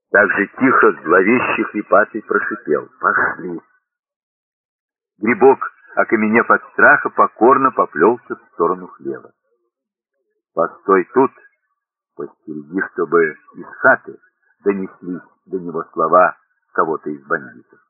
Так же тихо, зловеще хрипатый прошипел: «Пошли!» Грибок, окаменев от страха, покорно поплелся в сторону хлева. «Постой тут, постереги, чтобы из хаты донеслись до него слова кого-то из бандитов».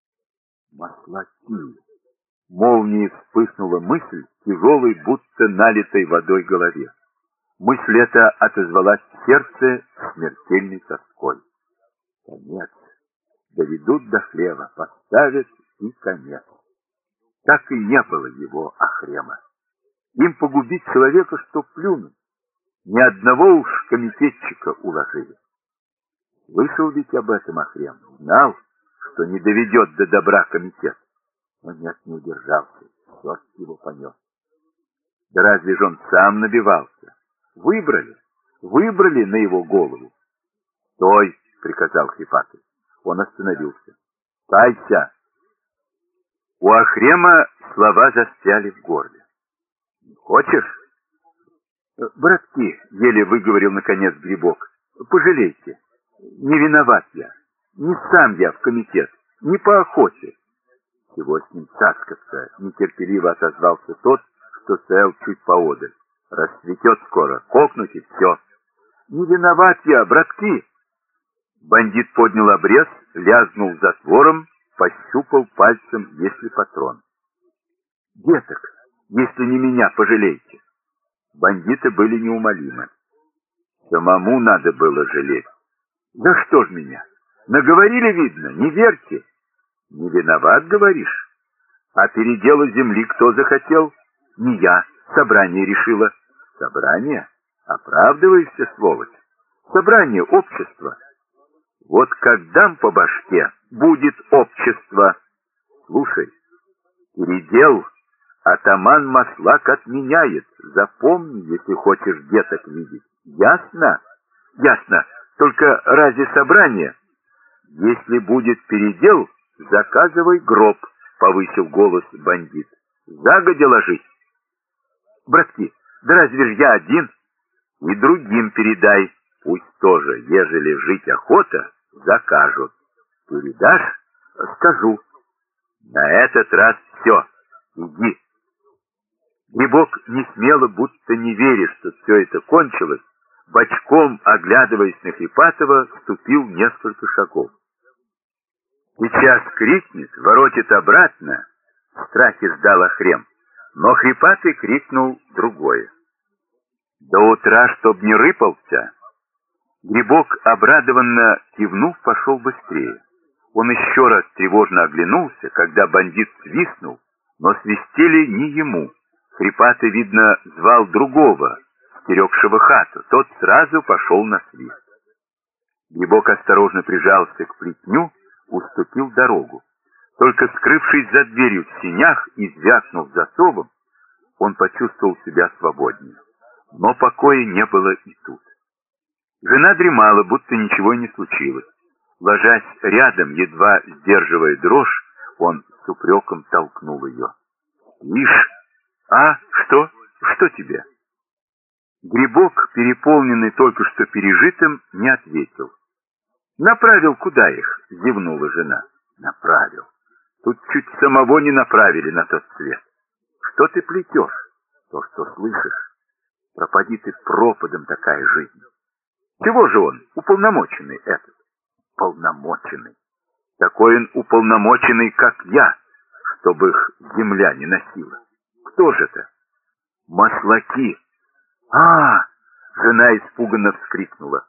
Маслаки! Молнией вспыхнула мысль, тяжелой, будто налитой водой голове. Мысль эта отозвалась в сердце смертельной тоской. Конец. Доведут до хлева, поставят и конец. Так и не было его Ахрема. Им погубить человека, что плюнуть. Ни одного уж комитетчика уложили. Слышал ведь об этом Ахрем, знал, что не доведет до добра комитет. Но нет, не удержался, черт его понес. Да разве же он сам набивался? Выбрали на его голову. «Стой!» — приказал хрипатый. Он остановился. «Кайся!» У Ахрема слова застряли в горле. «Не хочешь?» «Братки», — еле выговорил наконец Грибок, — «пожалейте. Не виноват я. Не сам я в комитет, не по охоте». «Чего с ним цаскаться?» — нетерпеливо отозвался тот, что стоял чуть поодаль. «Расцветет скоро, кокнуть и все». «Не виноват я, братки!» Бандит поднял обрез, лязнул затвором, пощупал пальцем, есть ли патрон. «Деток, если не меня, пожалейте». Бандиты были неумолимы. Самому надо было жалеть. «Да что ж меня? Наговорили, видно, не верьте». «Не виноват, говоришь? А передела земли кто захотел? Не я, собрание решило». «Собрание? Оправдываешься, сволочь? Собрание общества. Вот как дам по башке, будет общество. Слушай, передел атаман Маслак отменяет. Запомни, если хочешь деток видеть. Ясно?» «Ясно. Только разве собрание?» «Если будет передел, заказывай гроб», — повысил голос бандит. «Загодя ложись». «Братки, да разве ж я один?» «И другим передай, пусть тоже, ежели жить охота, закажут». «Передашь?» «Скажу». «На этот раз все, иди». Грибок, не смело, будто не веря, что все это кончилось, бочком, оглядываясь на Хрипатова, ступил несколько шагов. Сейчас крикнет, воротит обратно, в страхе ждал Ахрем, но Хрипатый крикнул другое. «До утра, чтоб не рыпался!» Грибок, обрадованно кивнув, пошел быстрее. Он еще раз тревожно оглянулся, когда бандит свистнул, но свистели не ему. Хрипатый, видно, звал другого, стерегшего хату. Тот сразу пошел на свист. Грибок осторожно прижался к плетню, уступил дорогу. Только скрывшись за дверью в сенях и звякнув засовом, он почувствовал себя свободнее. Но покоя не было и тут. Жена дремала, будто ничего и не случилось. Ложась рядом, едва сдерживая дрожь, он с упреком толкнул ее. «Ишь! А, что? Что тебе?» Грибок, переполненный только что пережитым, не ответил. «Направил куда их?» — зевнула жена. «Направил. Тут чуть самого не направили на тот свет. Что ты плетешь? То, что слышишь. Пропади ты пропадом, такая жизнь. Чего же он, уполномоченный этот?» «Полномоченный. Такой он уполномоченный, как я, чтобы их земля не носила. Кто же это?» «Маслаки!» «А!» — жена испуганно вскрикнула.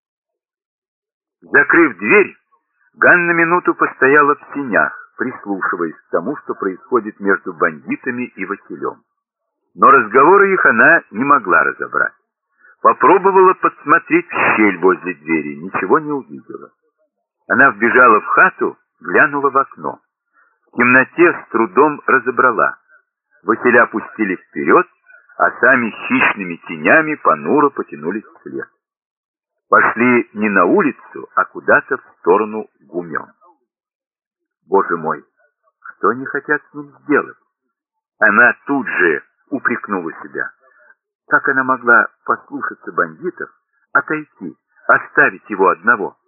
Закрыв дверь, Ганна минуту постояла в сенях, прислушиваясь к тому, что происходит между бандитами и Василем. Но разговоры их она не могла разобрать. Попробовала подсмотреть в щель возле двери, ничего не увидела. Она вбежала в хату, глянула в окно. В темноте с трудом разобрала. Василя пустили вперед, а сами хищными тенями понуро потянулись вслед. Пошли не на улицу, а куда-то в сторону гумен. Боже мой, что они хотят с ним сделать? Она тут же упрекнула себя. Как она могла послушаться бандитов, отойти, оставить его одного?